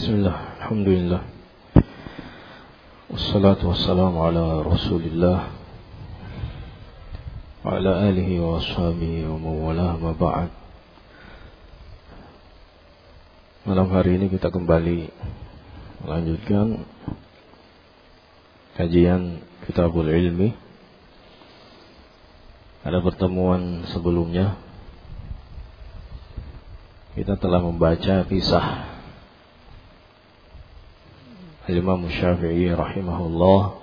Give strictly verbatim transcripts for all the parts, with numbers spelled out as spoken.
Bismillah, alhamdulillah, wassalatu wassalamu ala rasulillah wa ala alihi wa ashabihi wa mawalah ma ba'd. Malam hari ini kita kembali melanjutkan kajian Kitabul Ilmi. Pada pertemuan sebelumnya kita telah membaca kisah Imam Syafi'i rahimahullah,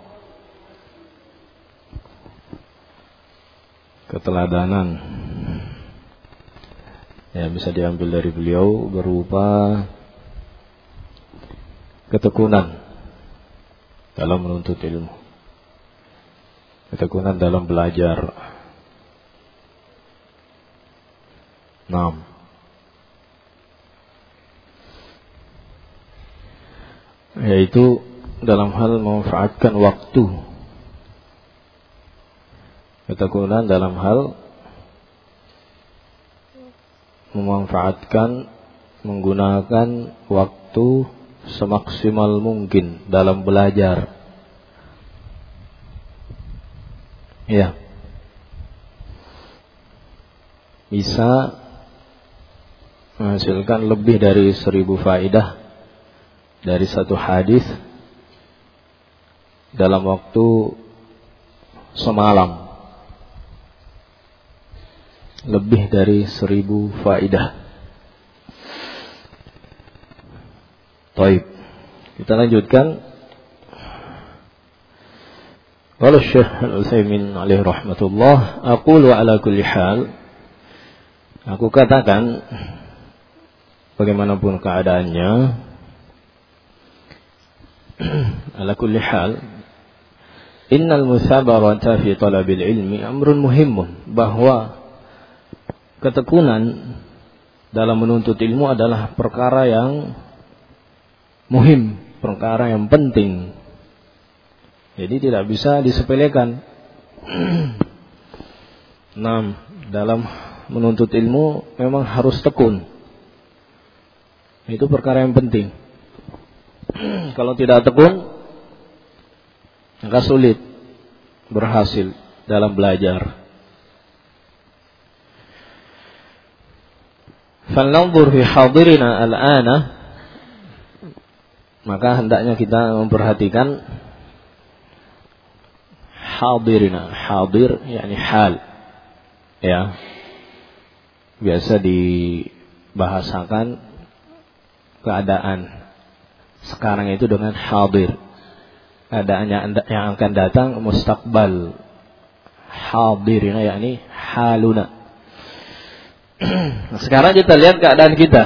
keteladanan yang bisa diambil dari beliau berupa ketekunan dalam menuntut ilmu, ketekunan dalam belajar. Naam. Yaitu dalam hal memanfaatkan waktu, ketekunan dalam hal memanfaatkan, menggunakan waktu semaksimal mungkin dalam belajar. Ya, bisa menghasilkan lebih dari seribu faedah dari satu hadis dalam waktu semalam, lebih dari seribu faedah. Baik, kita lanjutkan. Qala Syekh Al-Utsaimin alaihi rahmatullah, aqulu ala kulli hal, aku katakan bagaimanapun keadaannya, ala kulli hal, innal musabarata fi talabil ilmi amrun muhimun, bahwa ketekunan dalam menuntut ilmu adalah perkara yang muhim, perkara yang penting. Jadi tidak bisa disepelekan. Nah, dalam menuntut ilmu memang harus tekun. Itu perkara yang penting. Kalau tidak tekun, maka sulit berhasil dalam belajar. Falnanzur fi hadirina al-ana, maka hendaknya kita memperhatikan hadirina. Hadir yakni hal, ya, biasa dibahasakan keadaan sekarang itu dengan hadir. Keadaannya yang akan datang mustaqbal. Hadirina yakni haluna. Sekarang kita lihat keadaan kita.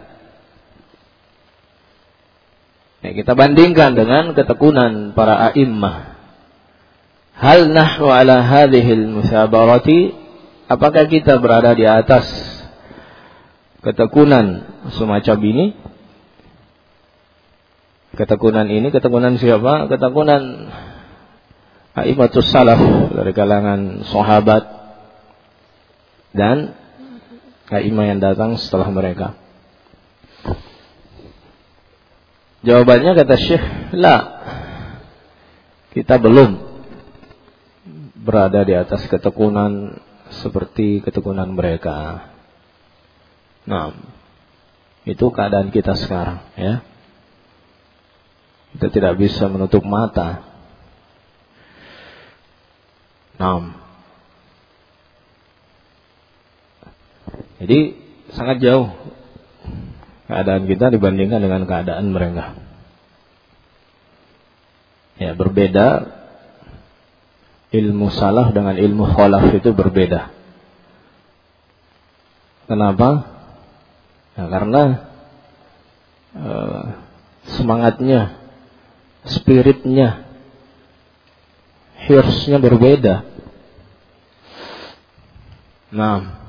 Nah, kita bandingkan dengan ketekunan para a'immah. Hal nahnu ala hadhil musabarati, apakah kita berada di atas ketekunan semacam ini? Ketekunan ini, ketekunan siapa? Ketekunan a'immatus salaf dari kalangan sahabat dan a'immah yang datang setelah mereka. Jawabannya kata Syekh, la, kita belum berada di atas ketekunan seperti ketekunan mereka. Nah, itu keadaan kita sekarang, ya. Kita tidak bisa menutup mata. Nah, jadi sangat jauh keadaan kita dibandingkan dengan keadaan mereka. Ya, berbeda. Ilmu salaf dengan ilmu khalaf itu berbeda. Kenapa? Ya, karena uh, semangatnya, spiritnya, hirsnya berbeda. Nah,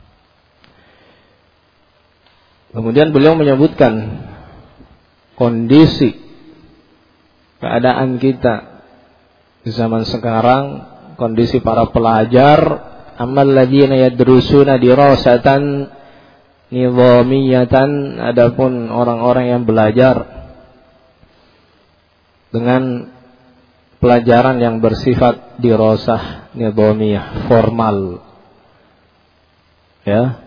kemudian beliau menyebutkan kondisi keadaan kita di zaman sekarang, kondisi para pelajar, amal ladzina yadrusuna dirasatan nizamiyatan, adapun orang-orang yang belajar dengan pelajaran yang bersifat dirasah nizamiyah, formal, ya,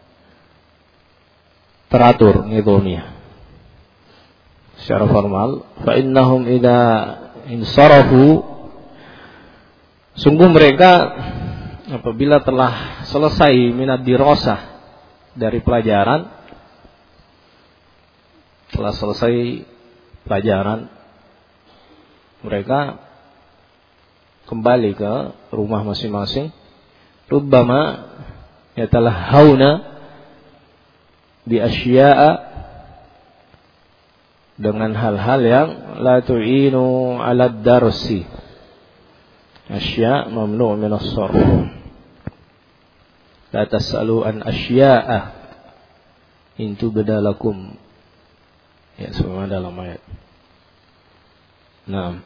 teratur, nizamiyah secara formal. Fa innahum idza insarafu, sungguh mereka apabila telah selesai minad dirasah, dari pelajaran, telah selesai pelajaran, mereka kembali ke rumah masing-masing. Rubbama yatalahhauna bi asya'a, dengan hal-hal yang la tu'inu 'ala ad-darsi. Asya' mamnu' min as-sarf. La tas'alu an asya'a in tubda lakum. Ya, semua dalam ayat. Nah,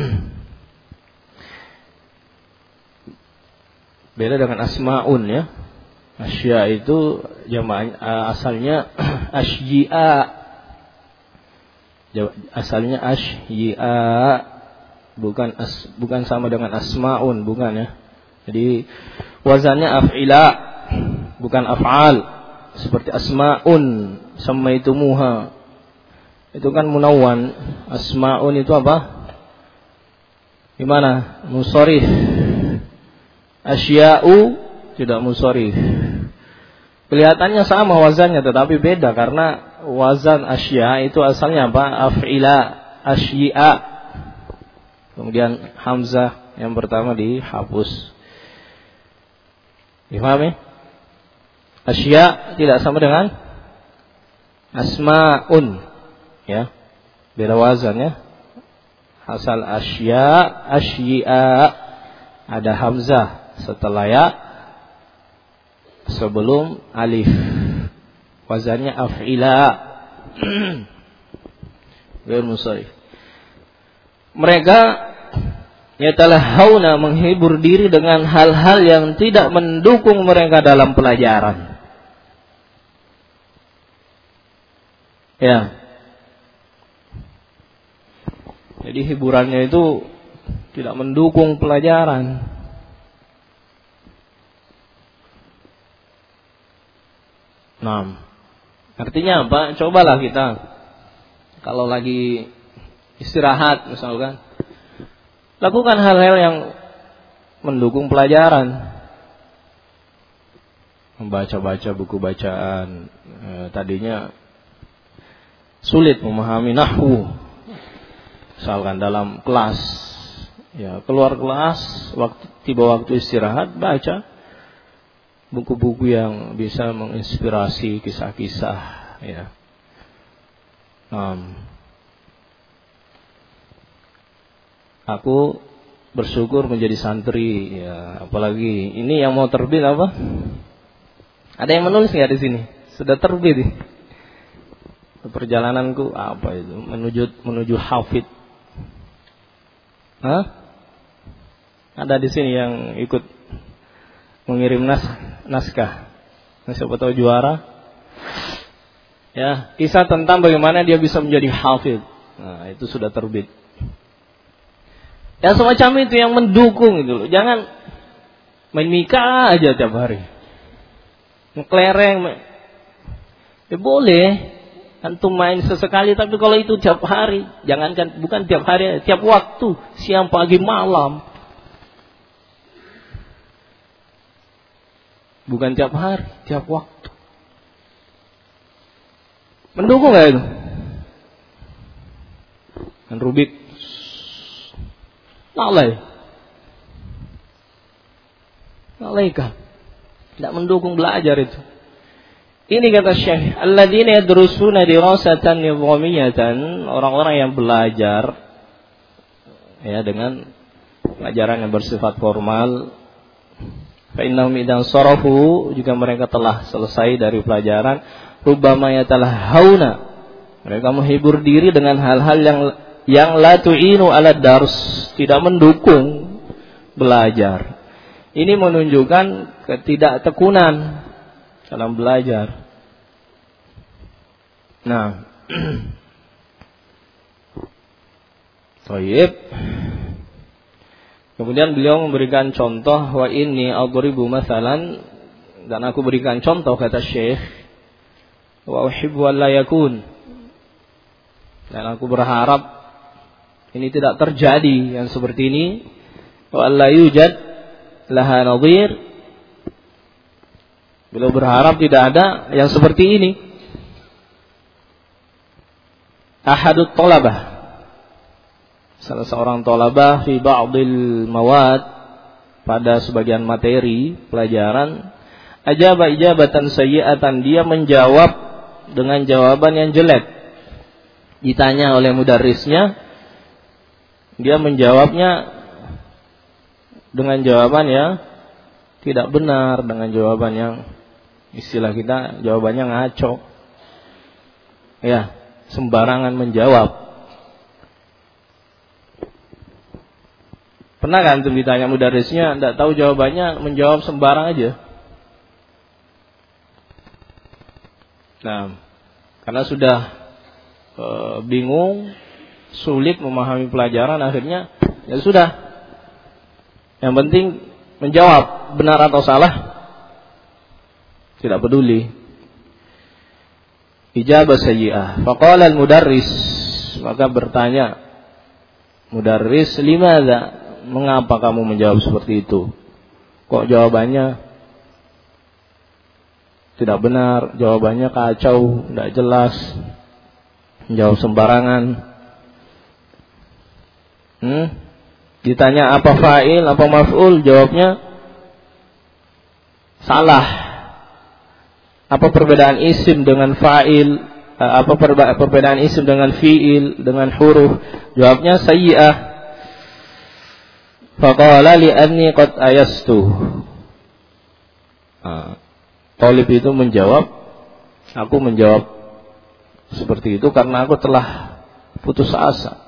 beda dengan asma'un, ya. Asya' itu jamaah asalnya asyi'a. Asalnya asyi'a, bukan as, bukan sama dengan asma'un, bukan, ya. Jadi wazannya af'ila, bukan af'al. Seperti asma'un, samaitumuha, itu kan munawwan. Asma'un itu apa? Gimana? Musharif. Asya'u tidak musharif. Kelihatannya sama wazannya, tetapi beda karena wazan asya itu asalnya apa? Af'ila, asyi'a. Kemudian hamzah yang pertama dihapus. Difahami? Asya tidak sama dengan asma'un, ya. Beda wazannya. Asal asya, asyi'a, ada hamzah setelah ya, sebelum alif. Wazannya af'ila. Ghair musharif. Mereka yatalahhauna, menghibur diri dengan hal-hal yang tidak mendukung mereka dalam pelajaran. Ya. Jadi hiburannya itu tidak mendukung pelajaran. Nah, artinya apa? Cobalah kita kalau lagi istirahat misalkan, lakukan hal-hal yang mendukung pelajaran. Membaca-baca buku bacaan. Eh, tadinya sulit memahami nahwu, misalkan dalam kelas, ya keluar kelas, waktu tiba waktu istirahat, baca buku-buku yang bisa menginspirasi kisah-kisah, ya. Um, aku bersyukur menjadi santri, ya. Apalagi ini yang mau terbit apa? Ada yang menulis nggak di sini? Sudah terbit. Perjalananku apa itu? Menuju menuju hafid. Hah? Ada di sini yang ikut mengirim nas naskah. Siapa tahu juara. Ya, kisah tentang bagaimana dia bisa menjadi hafid. Nah, itu sudah terbit. Ya semacam itu yang mendukung itu loh. Jangan main mika aja tiap hari. Ngeklereng. Ya boleh antum main sesekali, tapi kalau itu tiap hari, jangankan bukan tiap hari, tiap waktu, siang, pagi, malam. Bukan tiap hari, tiap waktu. Mendukung gak itu? Dan Rubik lalai. Lalai kan? Tidak mendukung belajar itu. Ini kata Syekh, alladzina yadrusuna dirasatan nizamiyatan, orang-orang yang belajar ya dengan pelajaran yang bersifat formal. Fa innahum idan sarafu, jika mereka telah selesai dari pelajaran, rubbama yatalahhauna, mereka menghibur diri dengan hal-hal yang yang la tu'inu 'ala dars, tidak mendukung belajar. Ini menunjukkan ketidaktekunan dalam belajar. Nah, Thayyib. Kemudian beliau memberikan contoh, wa inni adribu masalan, dan aku berikan contoh, kata Syekh, wa uhibbu an la yakun, dan aku berharap ini tidak terjadi yang seperti ini, wa alla yujad laha nadhir. Beliau berharap tidak ada yang seperti ini. Ahadut talabah, salah seorang talabah fi ba'dil mawad, pada sebagian materi pelajaran, ajaba ijabatan sayyi'atan, dia menjawab dengan jawaban yang jelek. Ditanya oleh mudarrisnya, dia menjawabnya dengan jawaban yang tidak benar, dengan jawaban yang istilah kita jawabannya ngaco. Ya, sembarangan menjawab. Pernah kan tuh ditanya mudarrisnya, tidak tahu jawabannya, menjawab sembarang aja. Nah, karena sudah e, bingung, sulit memahami pelajaran, akhirnya ya sudah. Yang penting menjawab, benar atau salah, tidak peduli. Ijabah sayyi'ah. Faqala al-mudarris, maka bertanya mudarris, limadza, mengapa kamu menjawab seperti itu? Kok jawabannya tidak benar, jawabannya kacau, tidak jelas, menjawab sembarangan. Hmm? Ditanya apa fa'il, apa maf'ul, jawabnya salah. Apa perbedaan isim dengan fa'il, apa perbedaan isim dengan fi'il, dengan huruf, jawabnya sayyi'ah. Faqala li'anni qad ayastu. Nah, Thalib itu menjawab, aku menjawab seperti itu karena aku telah putus asa.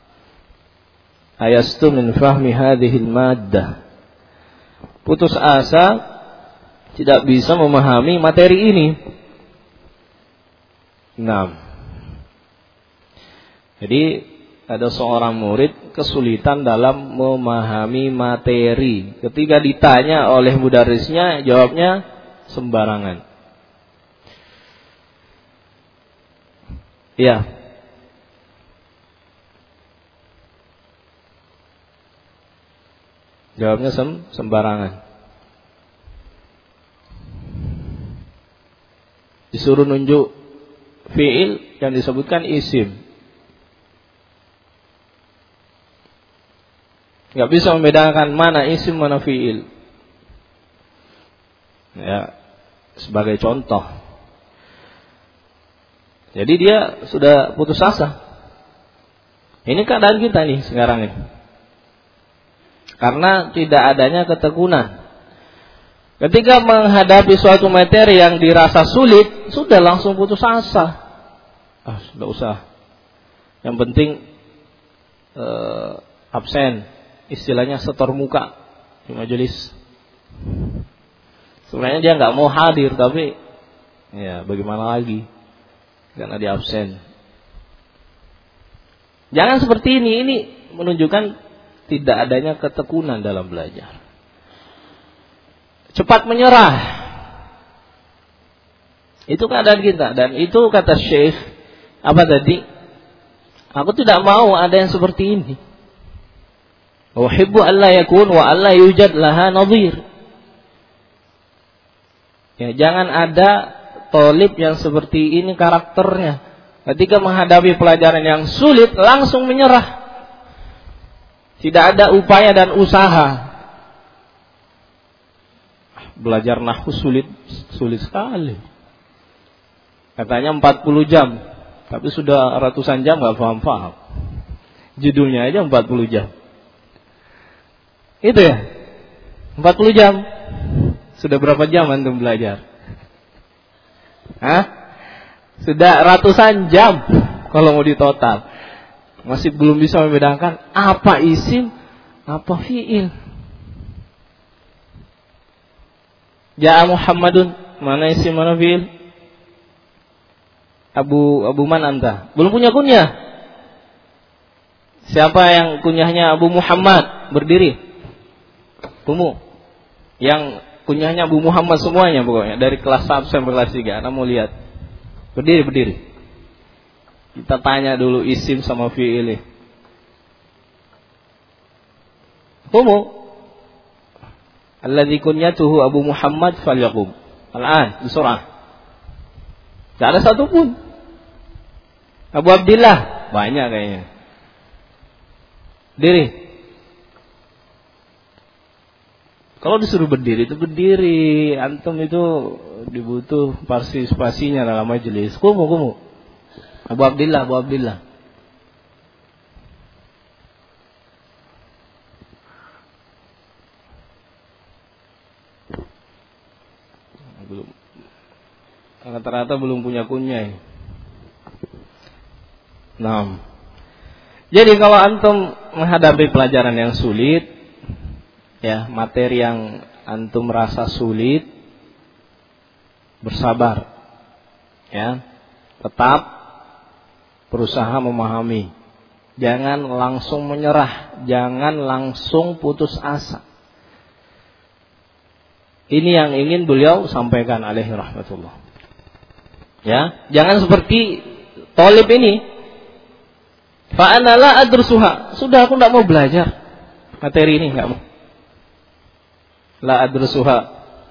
Ayastu min fahmi hadhil maddah. Putus asa, tidak bisa memahami materi ini. Nah, jadi ada seorang murid kesulitan dalam memahami materi. Ketika ditanya oleh mudarrisnya, jawabnya sembarangan. Ya. Jawabnya sem sembarangan. Disuruh nunjuk fi'il yang disebutkan isim. Gak bisa membedakan mana isim, mana fi'il. Ya, sebagai contoh. Jadi dia sudah putus asa. Ini keadaan kita nih sekarang ini. Karena tidak adanya ketekunan. Ketika menghadapi suatu materi yang dirasa sulit, sudah langsung putus asa. Ah, sudah usah. Yang penting eh, absen. Istilahnya setor muka di majelis. Sebenarnya dia nggak mau hadir, tapi ya bagaimana lagi, karena dia absen. Jangan seperti ini. Ini menunjukkan tidak adanya ketekunan dalam belajar. Cepat menyerah, itu keadaan kita. Dan itu kata Syekh, apa tadi? Aku tidak mau ada yang seperti ini. Uhibbu an la yakun wa an la yujad laha nadhir. Ya, jangan ada thalib yang seperti ini karakternya. Ketika menghadapi pelajaran yang sulit langsung menyerah. Tidak ada upaya dan usaha. Belajar nahwu sulit, sulit sekali. Katanya empat puluh jam, tapi sudah ratusan jam enggak paham-paham. Judulnya aja empat puluh jam. Itu ya, empat puluh jam. Sudah berapa jam antum belajar? Hah? Sudah ratusan jam kalau mau ditotal. Masih belum bisa membedakan apa isim, apa fi'il. Ja'a Muhammadun, mana isim, mana fi'il? Abu Abu Man anta? Belum punya kunyah. Siapa yang kunyahnya Abu Muhammad? Berdiri. Kumu. Yang kunyahnya Abu Muhammad semuanya pokoknya, dari kelas satu sampai kelas tiga. Anda mau lihat. Berdiri, berdiri. Kita tanya dulu isim sama fi'il. Kumu. Alladzi kunyatuhu Abu Muhammad falyaqum. Al-an, bisur'ah. Tidak ada satupun. Abu Abdillah, banyak kayaknya. Diri. Kalau disuruh berdiri itu berdiri. Antum itu dibutuh partisipasinya dalam majelis. Kumu, kumu. Abu Abdillah, Abu Abdillah. Belum. Rata-rata belum punya kunyai. Nah, jadi kalau antum menghadapi pelajaran yang sulit, ya materi yang antum merasa sulit, bersabar, ya, tetap berusaha memahami. Jangan langsung menyerah, jangan langsung putus asa. Ini yang ingin beliau sampaikan alaihi rahmatullah. Ya, jangan seperti Thalib ini. Fa ana la adrusuha. Sudah aku tidak mau belajar materi ini, enggak mau. La adrusuha.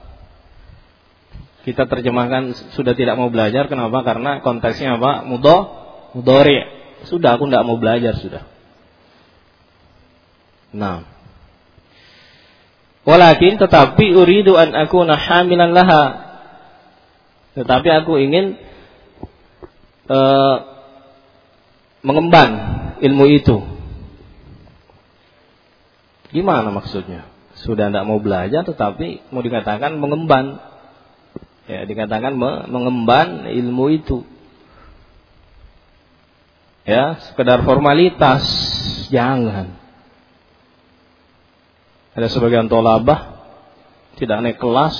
Kita terjemahkan sudah tidak mau belajar. Kenapa? Karena konteksnya apa? Mudho, mudhari. Sudah aku tidak mau belajar sudah. Nah. Walakin tetapi uridu an akuna hamilan laha. Tetapi aku ingin e, mengemban ilmu itu. Gimana maksudnya? Sudah tidak mau belajar tetapi mau dikatakan mengemban. Ya, dikatakan me, mengemban ilmu itu. Ya, sekedar formalitas, jangan. Ada sebagian tolabah tidak naik kelas,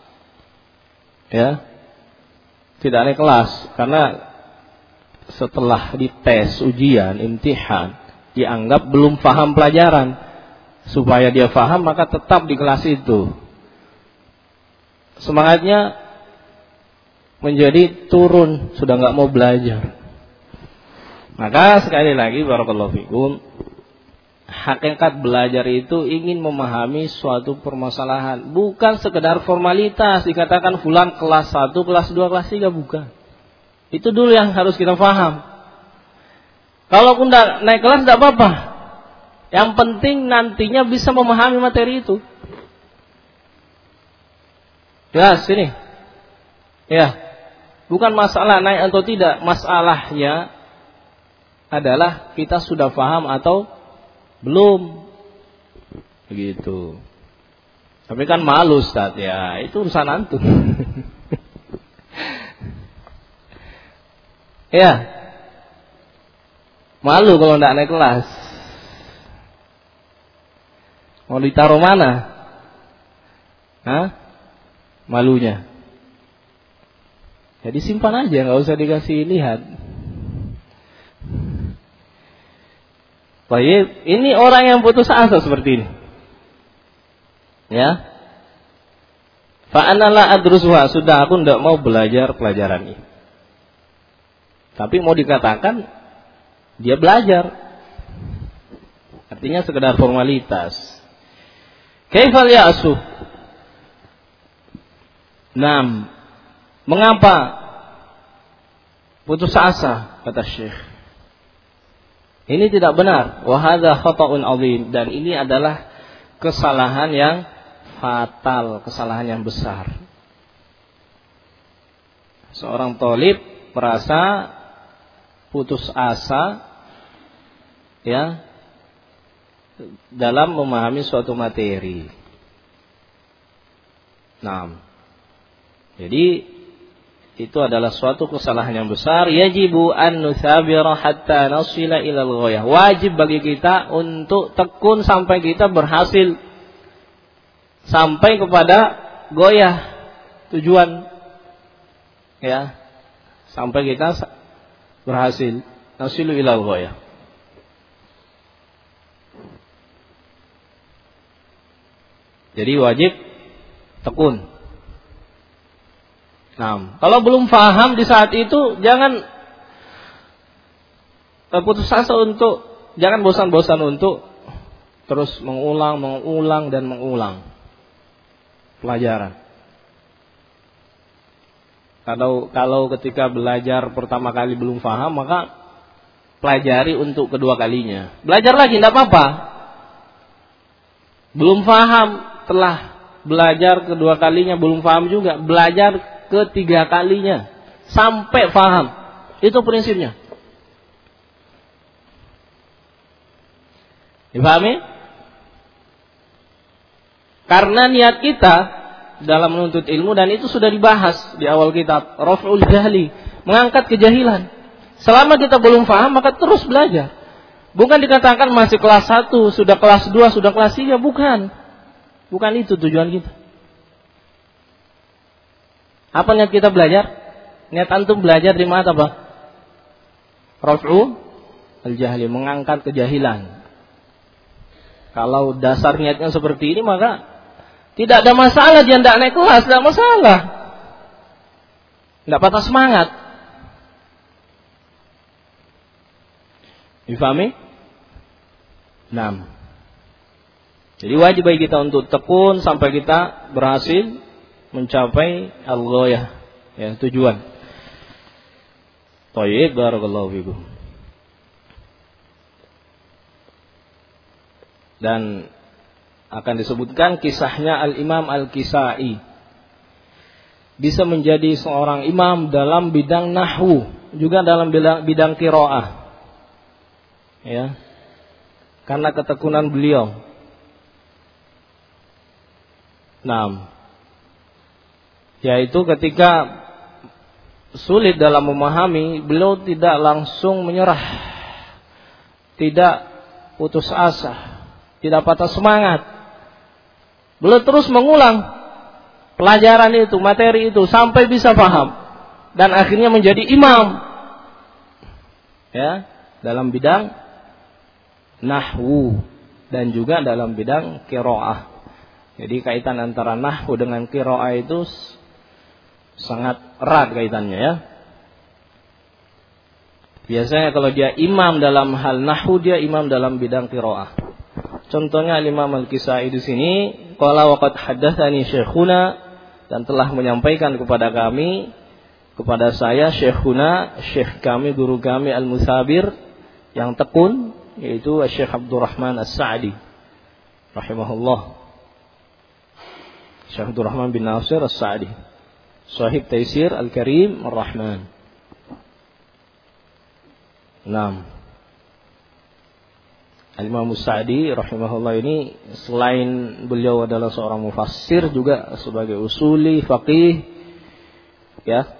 ya, tidak naik kelas karena setelah dites ujian, imtihan, dianggap belum paham pelajaran. Supaya dia paham maka tetap di kelas itu. Semangatnya menjadi turun, sudah nggak mau belajar. Maka sekali lagi barakallahu fikum, hakikat belajar itu ingin memahami suatu permasalahan, bukan sekedar formalitas dikatakan fulan kelas satu, kelas dua, kelas tiga, bukan. Itu dulu yang harus kita paham. Kalau pun tidak naik kelas tidak apa-apa. Yang penting nantinya bisa memahami materi itu. Jelas sini. Ya. Bukan masalah naik atau tidak, masalahnya adalah kita sudah paham atau belum. Begitu. Tapi kan malu Ustaz, ya, itu urusan antum. Ya. Malu kalau tidak naik kelas. Mau ditaruh mana? Hah? Malunya. Ya disimpan aja, nggak usah dikasih lihat. Baik, ini orang yang putus asa seperti ini. Ya. Fa ana la adrusuha, sudah aku tidak mau belajar pelajaran ini. Tapi mau dikatakan dia belajar. Artinya sekedar formalitas. Kaifal ya'su? Naam. Mengapa putus asa, kata Syekh? Ini tidak benar. Wa hadza khata'un 'adzim, dan ini adalah kesalahan yang fatal, kesalahan yang besar. Seorang thalib merasa putus asa, ya, dalam memahami suatu materi. Nah, jadi itu adalah suatu kesalahan yang besar. Yajibu an nusabira hatta nasila ilal ghayah. Wajib bagi kita untuk tekun sampai kita berhasil sampai kepada goyah, tujuan. Ya. sampai kita berhasil nasilu ilal ghayah. Jadi wajib tekun. Nah, kalau belum paham di saat itu jangan putus asa untuk, jangan bosan-bosan untuk terus mengulang, mengulang dan mengulang pelajaran. Kalau kalau ketika belajar pertama kali belum paham, maka pelajari untuk kedua kalinya. Belajar lagi tidak apa-apa. Belum paham, telah belajar kedua kalinya belum paham juga, belajar ketiga kalinya sampai paham. Itu prinsipnya. Dipahami? Karena niat kita dalam menuntut ilmu, dan itu sudah dibahas di awal kitab, raf'ul jahli, mengangkat kejahilan. Selama kita belum paham, maka terus belajar. Bukan dikatakan masih kelas satu, sudah kelas dua, sudah kelas tiga, bukan. Bukan itu tujuan kita. Apa niat kita belajar? Niat antum belajar di mana apa? Raf'ul al-jahli, mengangkat kejahilan. Kalau dasar niatnya seperti ini, maka tidak ada masalah dia tidak naik kelas, tidak masalah. Tidak patah semangat. Difahami? Nah. Jadi wajib bagi kita untuk tekun sampai kita berhasil mencapai al-ghayah, ya, tujuan. Thayyib, barakallahu fikum. Dan akan disebutkan kisahnya Al-Imam Al-Kisai. Bisa menjadi seorang imam dalam bidang nahwu, juga dalam bidang, bidang qiraah. Ya. Karena ketekunan beliau. Nah, yaitu ketika sulit dalam memahami, beliau tidak langsung menyerah, tidak putus asa, tidak patah semangat. Beliau terus mengulang pelajaran itu, materi itu sampai bisa paham dan akhirnya menjadi imam, ya, dalam bidang nahwu dan juga dalam bidang qiraah. Jadi kaitan antara nahwu dengan qiraah itu sangat erat kaitannya, ya. Biasanya kalau dia imam dalam hal nahwu, dia imam dalam bidang qiraah. Contohnya Imam Al-Kisai di sini, qala waqad haddatsani syekhuna, dan telah menyampaikan kepada kami, kepada saya syekhuna, syekh kami, guru kami Al-Musabir yang tekun, yaitu Syekh Abdurrahman As-Sa'di rahimahullah. Syekh Abdurrahman bin Nasir As-Sa'di, sahib Taisir Al-Karim Ar-Rahman. Naam. Al-Imam As-Sa'di rahimahullah ini selain beliau adalah seorang mufassir, juga sebagai usuli, faqih, ya.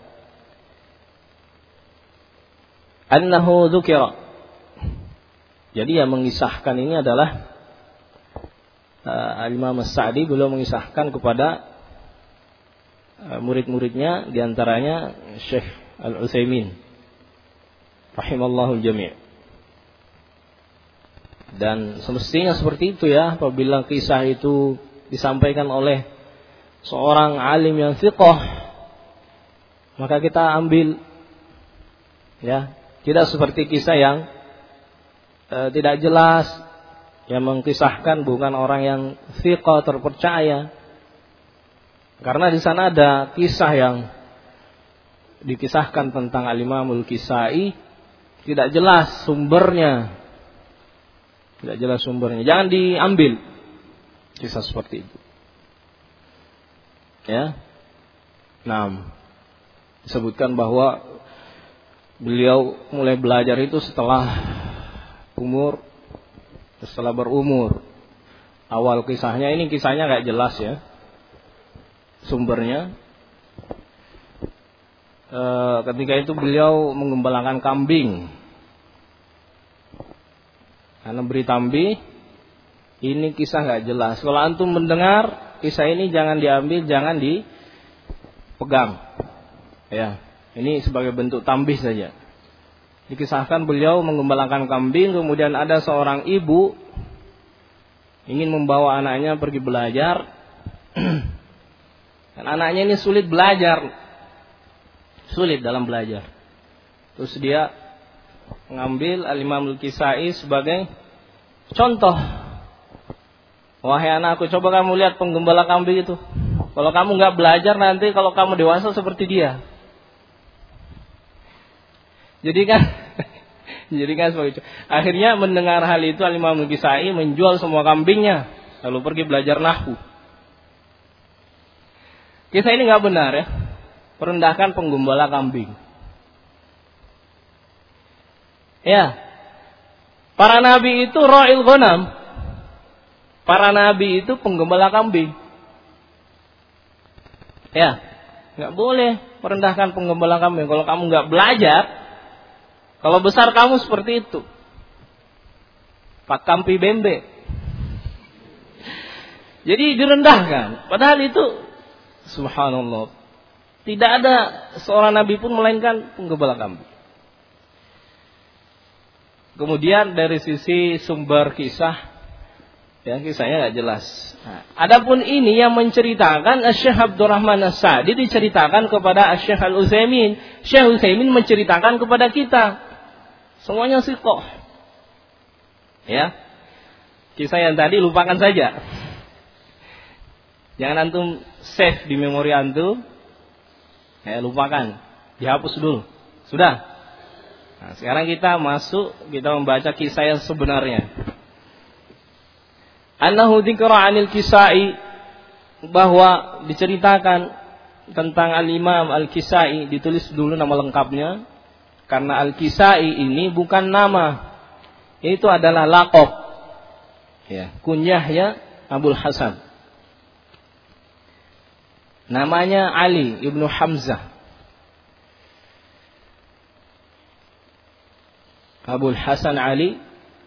Annahu dzukira. Jadi yang mengisahkan ini adalah uh, Al-Imam As-Sa'di, beliau mengisahkan kepada uh, murid-muridnya, diantaranya Syekh Al-Utsaimin rahimallahu jami'. Dan semestinya seperti itu, ya, apabila kisah itu disampaikan oleh seorang alim yang thiqah, maka kita ambil, ya, tidak seperti kisah yang e, tidak jelas, yang mengkisahkan bukan orang yang thiqah, terpercaya. Karena di sana ada kisah yang dikisahkan tentang Al-Imam Al-Kisai, tidak jelas sumbernya. Tidak jelas sumbernya. Jangan diambil kisah seperti itu. Ya. Nah, disebutkan bahwa beliau mulai belajar itu setelah umur, setelah berumur. Awal kisahnya ini kisahnya nggak jelas, ya, sumbernya. E, ketika itu beliau mengembalakan kambing. Karena beri tambi, ini kisah nggak jelas. Kalau antum mendengar kisah ini, jangan diambil, jangan dipegang, ya. Ini sebagai bentuk tambih saja. Dikisahkan beliau menggembalakan kambing, kemudian ada seorang ibu ingin membawa anaknya pergi belajar. Dan anaknya ini sulit belajar. Sulit dalam belajar. Terus dia mengambil Al-Imam Al-Kisai sebagai contoh. Wahai anakku, coba kamu lihat penggembala kambing itu. Kalau kamu nggak belajar, nanti kalau kamu dewasa seperti dia. Jadi kan, jadi kan sebagai akhirnya mendengar hal itu Al-Imam Al-Kisai menjual semua kambingnya, lalu pergi belajar nahwu. Kisah ini nggak benar ya, merendahkan penggembala kambing. Ya, para nabi itu ra'il ghanam, para nabi itu penggembala kambing. Ya, nggak boleh merendahkan penggembala kambing. Kalau kamu nggak belajar, kalau besar kamu seperti itu, Pak Kampi Bembe. Jadi direndahkan. Padahal itu, subhanallah, tidak ada seorang nabi pun melainkan penggembala kambing. Kemudian dari sisi sumber kisah, ya kisahnya nggak jelas. Nah, adapun ini yang menceritakan Syekh Abdurrahman As-Sa'di diceritakan kepada Syekh Al-Utsaimin. Syekh Utsaimin menceritakan kepada kita. Semuanya siqah. Ya. Kisah yang tadi lupakan saja. Jangan antum save di memori antum. Ya, lupakan. Dihapus dulu. Sudah. Nah, sekarang kita masuk, kita membaca kisah yang sebenarnya. Annahu dzikra 'anil Kisai, bahwa diceritakan tentang Al-Imam Al-Kisai, ditulis dulu nama lengkapnya karena Al-Kisai ini bukan nama, itu adalah laqab. Ya, kunyahnya Abul Hasan. Namanya Ali ibnu Hamzah. Abul Hasan Ali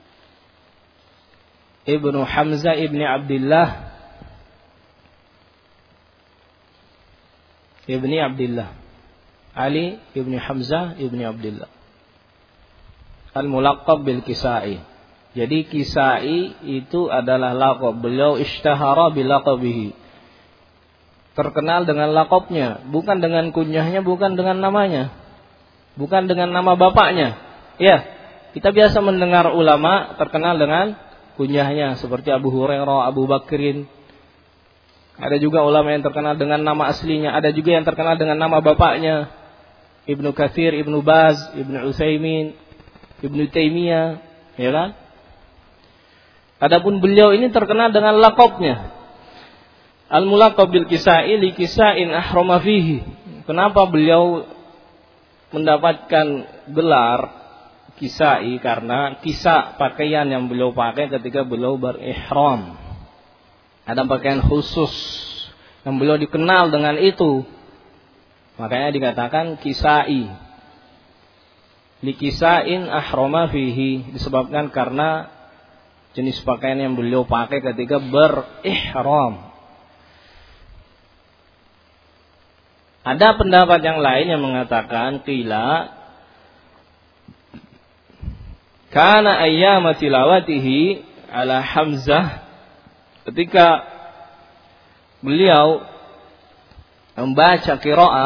Ibnu Hamzah Ibni Abdullah Ibni Abdullah Ali Ibni Hamzah Ibni Abdullah Al-Mulaqab bil Kisai. Jadi Kisai itu adalah laqab. Beliau ishtahara bil laqabihi, terkenal dengan laqabnya, bukan dengan kunyahnya, bukan dengan namanya, bukan dengan nama bapaknya. Ya, kita biasa mendengar ulama terkenal dengan kunyahnya seperti Abu Hurairah, Abu Bakrin. Ada juga ulama yang terkenal dengan nama aslinya, ada juga yang terkenal dengan nama bapaknya. Ibnu Katsir, Ibnu Baz, Ibnu Utsaimin, Ibnu Taimiyah, ya kan? Adapun beliau ini terkenal dengan laqabnya. Al-Mulaqab bil Kisai li Kisain ahrama fihi. Kenapa beliau mendapatkan gelar Kisai? Karena kisah pakaian yang beliau pakai ketika beliau berihram. Ada pakaian khusus yang beliau dikenal dengan itu. Makanya dikatakan Kisai. Li Kisain ahrama fihi, disebabkan karena jenis pakaian yang beliau pakai ketika berihram. Ada pendapat yang lain yang mengatakan qila kana ayyama tilawatihi ala Hamzah, ketika beliau membaca qiraah,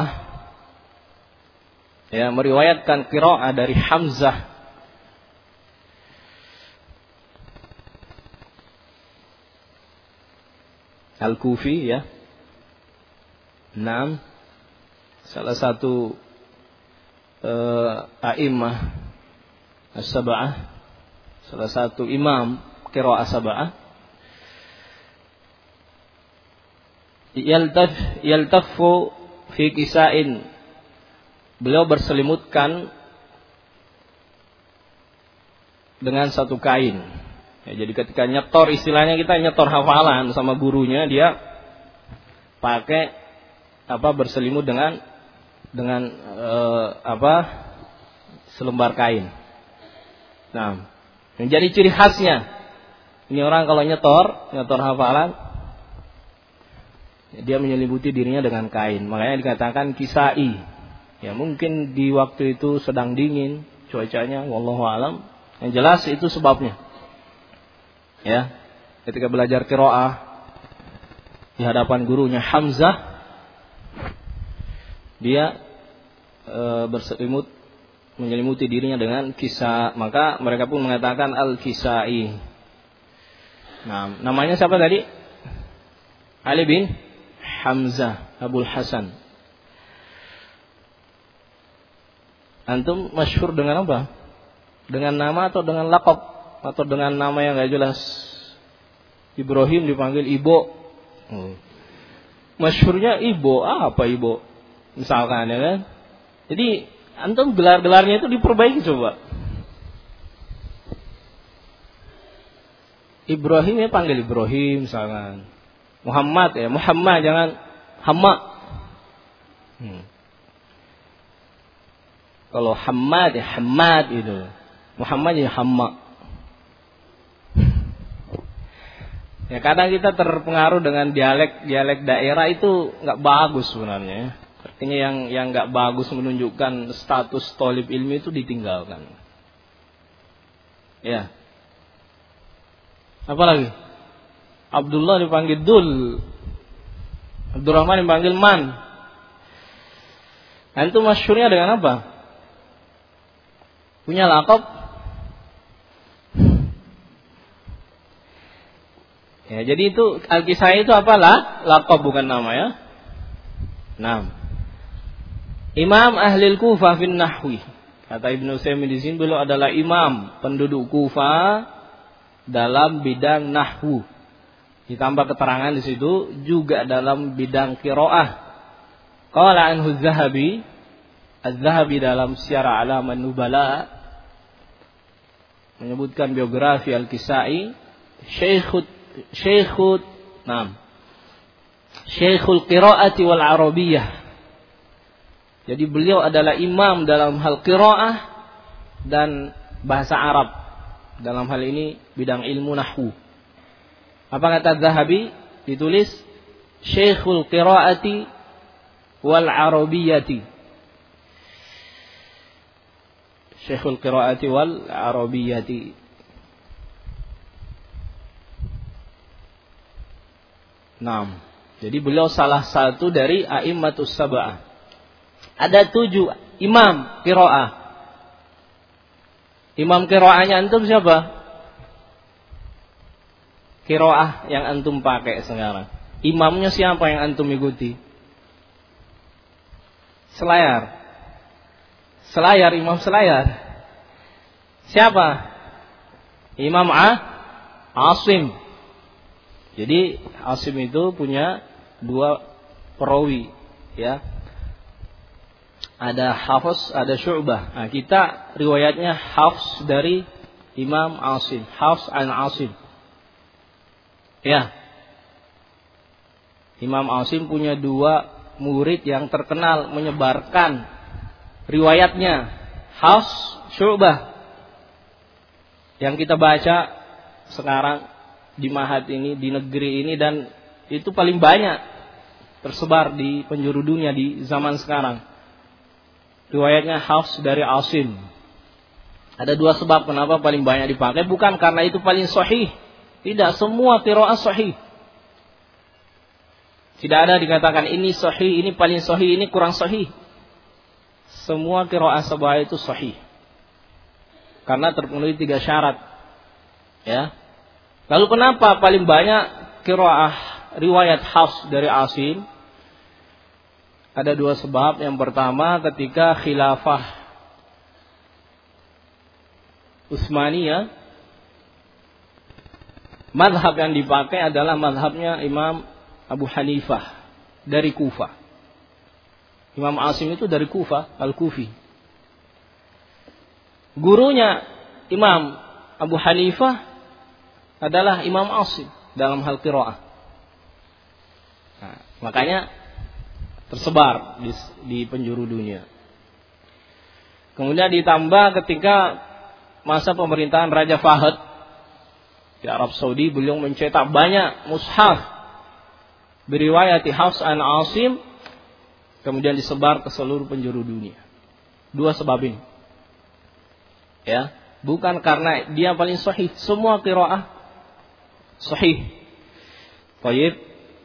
ya, meriwayatkan qiraah dari Hamzah Al-Kufi, ya. Naam, salah satu uh, a'immah As-Sab'ah, salah satu imam qiraah Sab'ah. Yaltaf yaltafu fi Kisain, beliau berselimutkan dengan satu kain. Ya, jadi ketika nyetor, istilahnya kita nyetor hafalan sama gurunya, dia pakai apa, berselimut dengan dengan eh, apa selembar kain. Nah, menjadi ciri khasnya. Ini orang kalau nyetor, nyetor hafalan, dia menyelimuti dirinya dengan kain. Makanya dikatakan Kisai. Ya mungkin di waktu itu sedang dingin cuacanya, wallahu alam. Yang jelas itu sebabnya. Ya, ketika belajar qiraah di hadapan gurunya Hamzah, dia e, berselimut, menyelimuti dirinya dengan kisah, maka mereka pun mengatakan Al-Kisai. Nah, namanya siapa tadi? Ali bin Hamzah Abul Hasan. Antum masyhur dengan apa? Dengan nama atau dengan laqab? Atau dengan nama yang gak jelas? Ibrahim dipanggil Ibo. Hmm. Masyhurnya Ibo. Apa Ibo? Misalkan ya kan? Jadi antum gelar-gelarnya itu diperbaiki coba. Ibrahim ya panggil Ibrahim misalkan. Muhammad ya Muhammad, jangan Hamma. Hmm. Kalau Hamad ya Hamad itu. Muhammad ya Hamma. Ya kadang kita terpengaruh dengan dialek-dialek daerah itu nggak bagus sebenarnya. Artinya yang yang nggak bagus menunjukkan status thalib ilmi itu ditinggalkan. Ya. Apa lagi? Abdullah dipanggil Dul, Abdurrahman dipanggil Man. Nah, itu masyhurnya dengan apa? Punya laqab? Ya, jadi itu Al-Kisai itu apalah? Laqab bukan nama ya. Nah. Imam Ahlil Kufah fin Nahwi. Kata Ibnu Utsaimin di sini beliau adalah imam penduduk Kufah dalam bidang nahwu. Ditambah keterangan di situ juga dalam bidang qiraah. Qala anhu Az-Zahabi, Az-Zahabi dalam Syiar A'lam an-Nubala menyebutkan biografi Al-Kisai, Syekhut Syekhut, nam. Syekhul qiraati wal arabiyyah. Jadi beliau adalah imam dalam hal qiraah dan bahasa Arab. Dalam hal ini bidang ilmu nahwu. Apa kata Zahabi? Ditulis Syekhul qiraati wal arabiyyati. Syekhul qiraati wal arabiyyati. Nah, jadi beliau salah satu dari a'immatus sab'ah. Ada tujuh imam qiraah. Imam qiraahnya antum siapa? Qiraah yang antum pakai sekarang. Imamnya siapa yang antum ikuti? Selayar. Selayar, imam selayar. Siapa? Imam A. Asim. Jadi Asim itu punya dua perawi, ya. Ada Hafs, ada Syu'bah. Nah, kita riwayatnya Hafs dari Imam Asim, Hafs an Asim. Ya. Imam Asim punya dua murid yang terkenal menyebarkan riwayatnya, Hafs, Syu'bah. Yang kita baca sekarang di Mahat ini, di negeri ini, dan itu paling banyak tersebar di penjuru dunia di zaman sekarang. Riwayatnya Hafs dari Asim. Ada dua sebab kenapa paling banyak dipakai, bukan karena itu paling sahih. Tidak, semua qiraah sahih. Tidak ada dikatakan ini sahih, ini paling sahih, ini kurang sahih. Semua qiraah sab'ah itu sahih. Karena terpenuhi tiga syarat. Ya. Lalu kenapa paling banyak qiraah riwayat Hafs dari Asim? Ada dua sebab. Yang pertama, ketika khilafah Utsmaniyah, mazhab yang dipakai adalah mazhabnya Imam Abu Hanifah dari Kufah. Imam Asim itu dari Kufah, Al-Kufi. Gurunya Imam Abu Hanifah adalah Imam Asim dalam hal qiraah. Nah, makanya tersebar di, di penjuru dunia. Kemudian ditambah ketika masa pemerintahan Raja Fahd di Arab Saudi, beliau mencetak banyak mushaf beriwayati Hafs an Asim kemudian disebar ke seluruh penjuru dunia. Dua sebab ini. Ya, bukan karena dia paling sahih, semua qiraah sahih. Baik.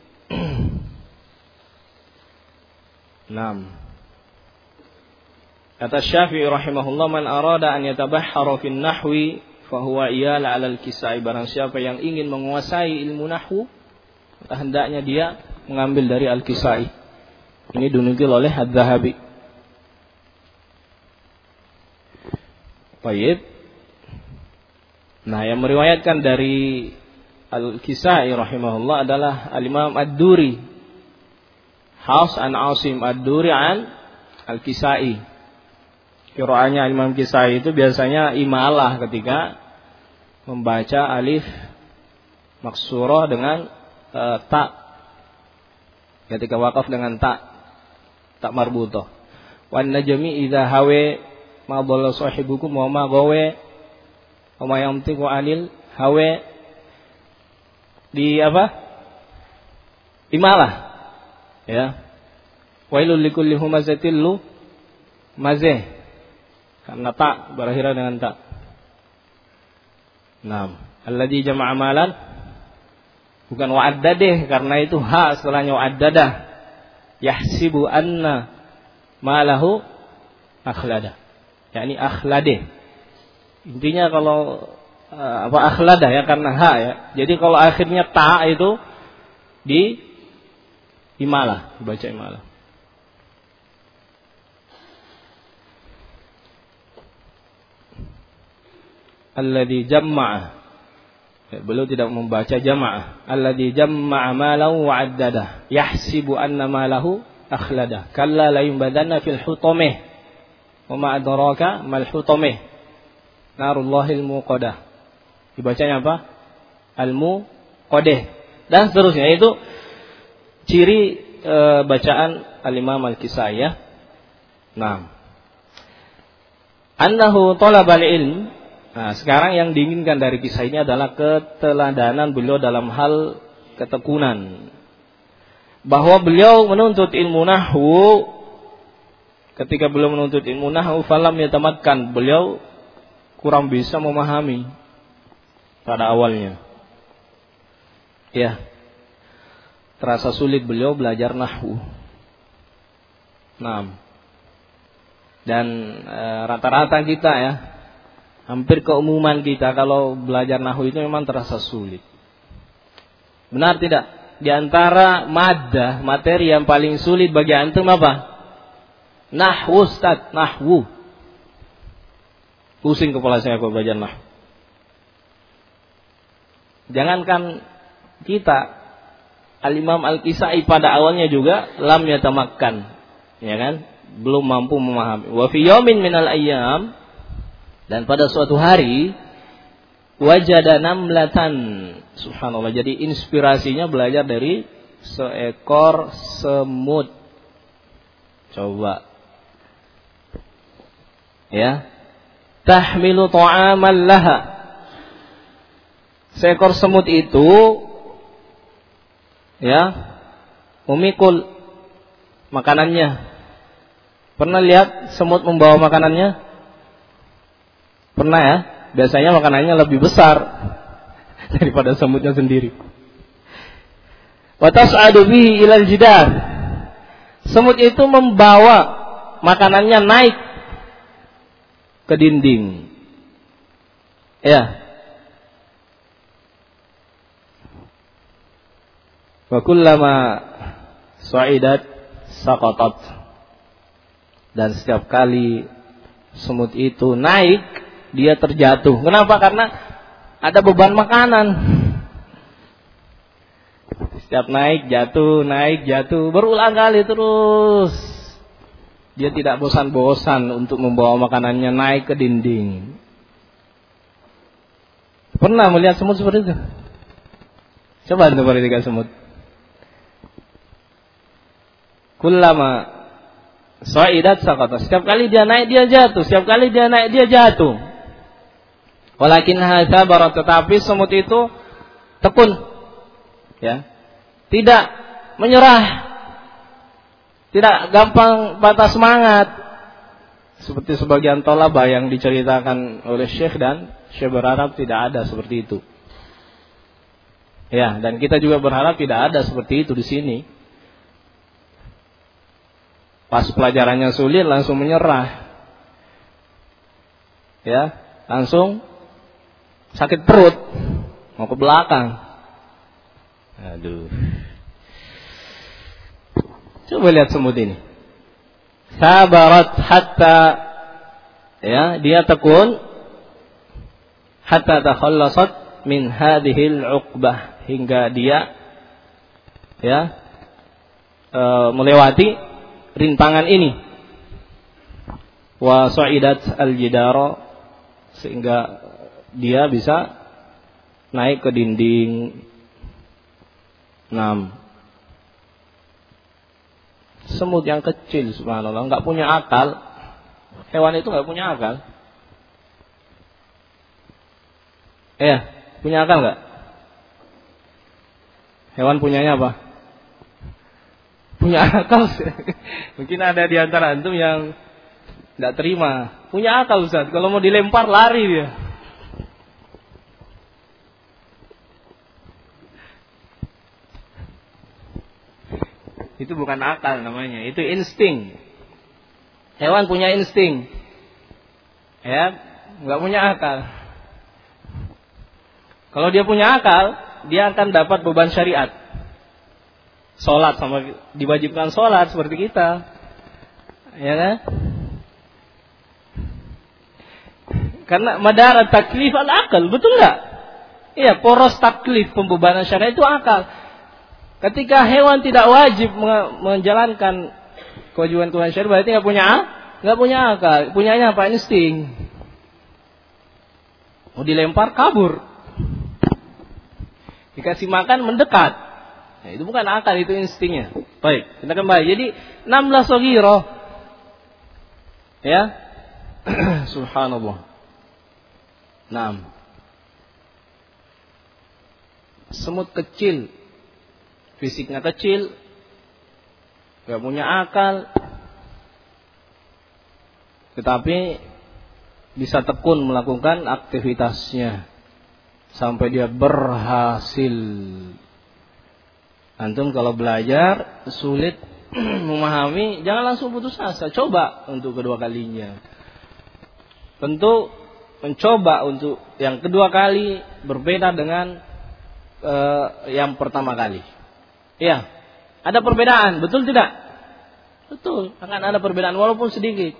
enam. Kata Syafi'i rahimahullah, man arada an yatabahhara fin nahwi fa huwa iyala 'alal kisai. Barang siapa yang ingin menguasai ilmu nahwu, hendaknya dia mengambil dari Al-Kisai. Ini dinukil oleh Adz-Dzahabi. Baik. Nah, yang meriwayatkan dari Al-Kisai rahimahullah adalah Al-Imam Ad-Duri. Hafs an Asim Ad-Duri an Al-Kisai. Qiraahnya Imam Kisai itu biasanya imalah ketika membaca alif maksurah dengan uh, ta. Ketika wakaf dengan ta, tak marbutah. Wan najmi idza hawa ma dhalla sahibukum wa ma gawa wa ma yamtiqu anil hawa. Di apa? Imalah. Ya. Wailul likulli humazatil lu mazeh. Karena tak berakhir dengan tak. Naam. Alladzi jama'a malan, bukan wa'addadeh, karena itu ha setelahnya wa'addadah. Yahsibu anna malahu akhlada. yakni akhlade. Intinya kalau uh, apa akhlada ya karena ha ya. Jadi kalau akhirnya ta itu di imalah, dibaca imalah. Alladzi jamma'a. Ya, beliau tidak membaca jama'ah. Alladzi jamma'a malahu wa 'addadah. Yahsibu anna malahu akhlada. Kalla la yumbadanna fil hutamih. Wa ma adraka mal hutamih. Narullahil muqadah. Dibacanya apa? Al-muqadah. Dan seterusnya itu ciri e, bacaan Al-Imam Al-Kisai ya. Nah. Annahu talabal ilm. Nah, sekarang yang diinginkan dari kisah ini adalah keteladanan beliau dalam hal ketekunan. Bahwa beliau menuntut ilmu nahwu, ketika beliau menuntut ilmu nahwu, falam yatamakkan, beliau kurang bisa memahami pada awalnya. Ya, terasa sulit beliau belajar nahwu. Nah, dan e, rata-rata kita ya, hampir keumuman kita kalau belajar nahwu itu memang terasa sulit. Benar tidak? Di antara madah, materi yang paling sulit bagi antum apa? Nahwu, Ustaz, nahwu. Pusing kepala saya kalau belajar nahwu. Jangankan kita, Al-Imam Al-Kisai pada awalnya juga lam yatamakkan, ya kan? Belum mampu memahami. Wa fi yaumin minal ayyam, dan pada suatu hari wajada namlatan, subhanallah, jadi inspirasinya belajar dari seekor semut. Coba ya, tahmilu ta'aman laha. Seekor semut itu ya memikul makanannya. Pernah lihat semut membawa makanannya? Pernah ya? Biasanya makanannya lebih besar daripada semutnya sendiri. Wa tas'adu bihi ilal jidar. Semut itu membawa makanannya naik ke dinding. Ya. Wa kullama sa'idat saqatat. Dan setiap kali semut itu naik, dia terjatuh. Kenapa? Karena ada beban makanan. Setiap naik, jatuh, naik, jatuh, berulang kali terus. Dia tidak bosan-bosan untuk membawa makanannya naik ke dinding. Pernah melihat semut seperti itu? Coba anda perhatikan semut. Kullama sa'idat saqata. Setiap kali dia naik, dia jatuh. Setiap kali dia naik, dia jatuh. Walakin hadza barat, tetapi semut itu tekun, ya, tidak menyerah, Tidak gampang patah semangat. Seperti sebagian tolabah yang diceritakan oleh Syekh, dan Syekh berharap tidak ada seperti itu. Ya, dan kita juga berharap tidak ada seperti itu di sini. Pas pelajarannya sulit langsung menyerah. Ya, langsung sakit perut, mau ke belakang. Aduh. Coba lihat semut ini. Sabarat hatta, ya, dia tekun hatta takhallasat min hadhil uqbah, hingga dia ya e, melewati rintangan ini. Wa sa'idat al-jidara, sehingga dia bisa naik ke dinding. Enam. Semut yang kecil, subhanallah, enggak punya akal. Hewan itu enggak punya akal. Ya, punya akal enggak? Hewan punyanya apa? Punya akal. Mungkin ada di antara antum yang enggak terima. Punya akal, Ustaz. Kalau mau dilempar lari dia. Itu bukan akal namanya, itu insting. Hewan punya insting. Ya, enggak punya akal. Kalau dia punya akal, dia akan dapat beban syariat. Salat, sama diwajibkan salat seperti kita. Ya kan? Karena madar taklif al-akal, betul enggak? Iya, poros taklif pembebanan syariat itu akal. Ketika hewan tidak wajib menjalankan kewajiban Tuhan syariat, berarti nggak punya, nggak punya akal. Punyanya apa? Insting. Mau dilempar kabur, dikasih makan mendekat. Nah, itu bukan akal, itu instingnya. Baik, kita kembali. Jadi enam belas soghiro, ya, subhanallah. Enam. Semut kecil. Fisiknya kecil, gak punya akal, tetapi bisa tekun melakukan aktivitasnya sampai dia berhasil. Antum kalau belajar sulit memahami, jangan langsung putus asa. Coba untuk kedua kalinya. Tentu mencoba untuk yang kedua kali berbeda dengan uh, yang pertama kali. Ya, ada perbedaan, betul tidak? Betul, akan ada perbedaan walaupun sedikit.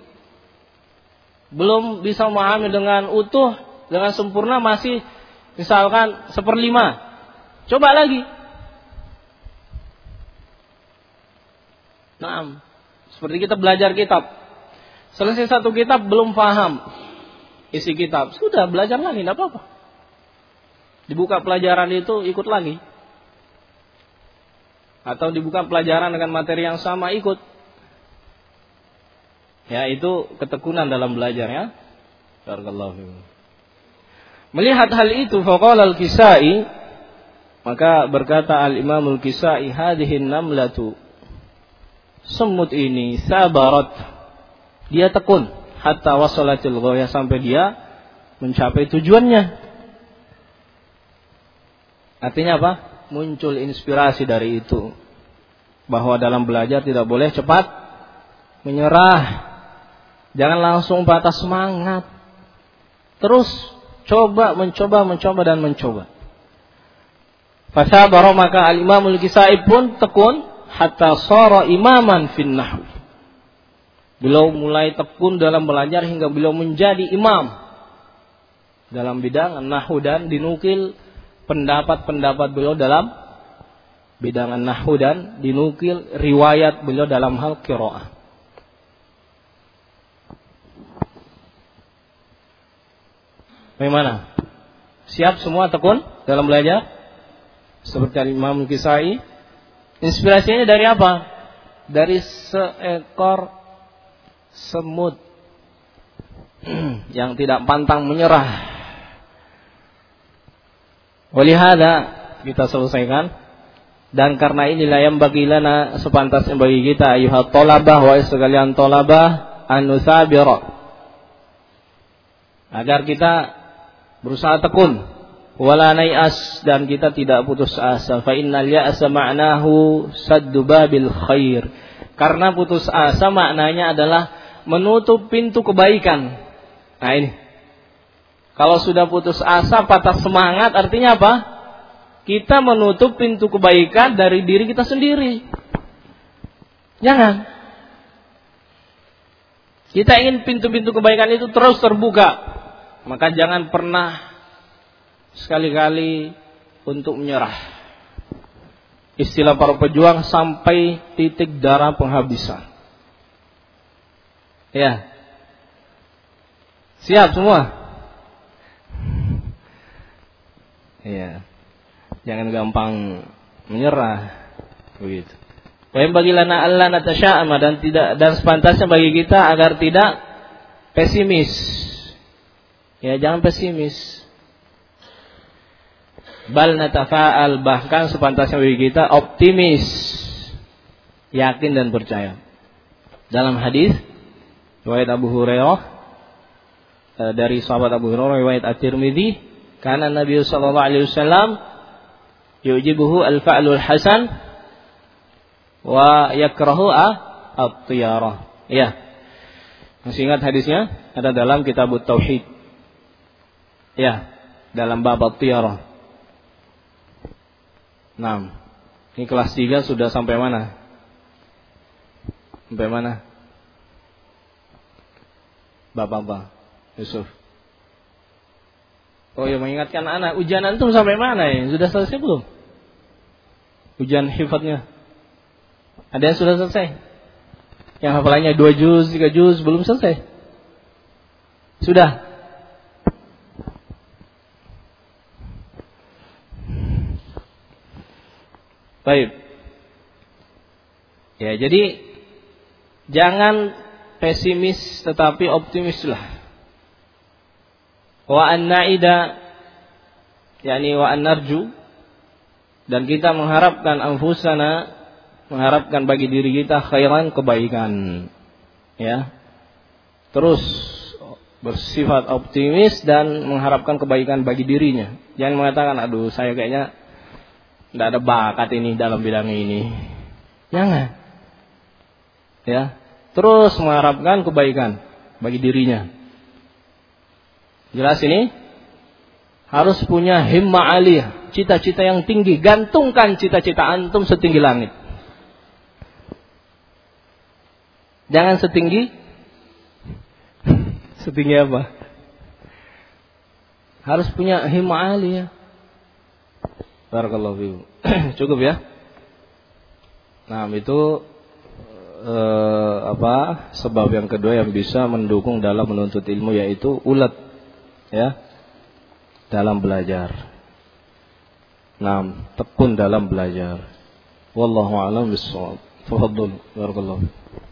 Belum bisa memahami dengan utuh, dengan sempurna, masih misalkan seperlima. Coba lagi. Nah, seperti kita belajar kitab. Selesai satu kitab belum paham isi kitab, sudah belajar lagi, tidak apa-apa. Dibuka pelajaran itu ikut lagi. Atau dibuka pelajaran dengan materi yang sama, ikut. Ya, itu ketekunan dalam belajar, ya. Barakallahu fiikum. Melihat hal itu, faqala al-Kisai, maka berkata al-Imam al-Kisai, hadhihi namlatu, semut ini sabarat, dia tekun hatta wasalatil ghayah, sampai dia mencapai tujuannya. Artinya apa? Muncul inspirasi dari itu, bahwa dalam belajar tidak boleh cepat menyerah, jangan langsung patah semangat, terus coba, mencoba, mencoba dan mencoba. Fasabara, maka al-Imam al-Kisai pun tekun hatta shara imaman fin nahw. Beliau mulai tekun dalam belajar hingga beliau menjadi imam dalam bidang nahwu, dan dinukil pendapat-pendapat beliau dalam bidang nahwu, dan dinukil riwayat beliau dalam hal qiraah. Bagaimana? Siap semua tekun dalam belajar? Seperti Imam Kisai. Inspirasinya dari apa? Dari seekor semut yang tidak pantang menyerah. Walihada, kita selesaikan. Dan karena inilah yang bagi lana sepantasnya bagi kita ayuhat tolabah wa sekalian tolabah an-nusabira, agar kita berusaha tekun, wala nai'as, dan kita tidak putus asa. Fa innal ya'sa ma'nahu saddu babil khair. Karena putus asa maknanya adalah menutup pintu kebaikan. Nah ini, kalau sudah putus asa, patah semangat, artinya apa? Kita menutup pintu kebaikan dari diri kita sendiri. Jangan. Kita ingin pintu-pintu kebaikan itu terus terbuka. Maka jangan pernah sekali-kali untuk menyerah. Istilah para pejuang, sampai titik darah penghabisan. Ya. Siap semua? Ya. Jangan gampang menyerah, begitu. Wa bagi lana alla natasya'ama, dan tidak, dan sepantasnya bagi kita agar tidak pesimis. Ya, jangan pesimis. Bal natafa'al, bahkan sepantasnya bagi kita optimis, yakin dan percaya. Dalam hadis riwayat Abu Hurairah, dari sahabat Abu Hurairah, riwayat At-Tirmidzi, karena Nabi sallallahu alaihi wasallam yujibuhu al-fa'lul hasan wa yakrahu at-tiyarah. Ya. Masih ingat hadisnya? Ada dalam kitab Tauhid. Ya, dalam bab at-tiyarah. Nah, ini kelas tiga sudah sampai mana? Sampai mana? Bab apa? Yusuf. Oh ya, mengingatkan anak, ujian antum sampai mana ya? Sudah selesai belum? Ujian hifadznya. Ada yang sudah selesai? Yang hafalannya dua juz, tiga juz belum selesai? Sudah? Baik. Ya, jadi jangan pesimis tetapi optimislah. Wa an-na'ida, yakni wa an-narju, dan kita mengharapkan anfusana, mengharapkan bagi diri kita khairan, kebaikan. Ya. Terus bersifat optimis dan mengharapkan kebaikan bagi dirinya. Jangan mengatakan, aduh saya kayaknya tidak ada bakat ini dalam bidang ini. Jangan. Ya. Terus mengharapkan kebaikan bagi dirinya. Jelas ini? Harus punya himmah aliyah, cita-cita yang tinggi. Gantungkan cita-cita antum setinggi langit. Jangan setinggi setinggi apa? Harus punya himmah aliyah. Barakallahu fiikum. Cukup ya? Nah, itu eh, apa? Sebab yang kedua yang bisa mendukung dalam menuntut ilmu, yaitu ulet, ya, dalam belajar. Nah, tekun dalam belajar. Wallahu a'lam bishawab. Tafadhal. Barakallahu.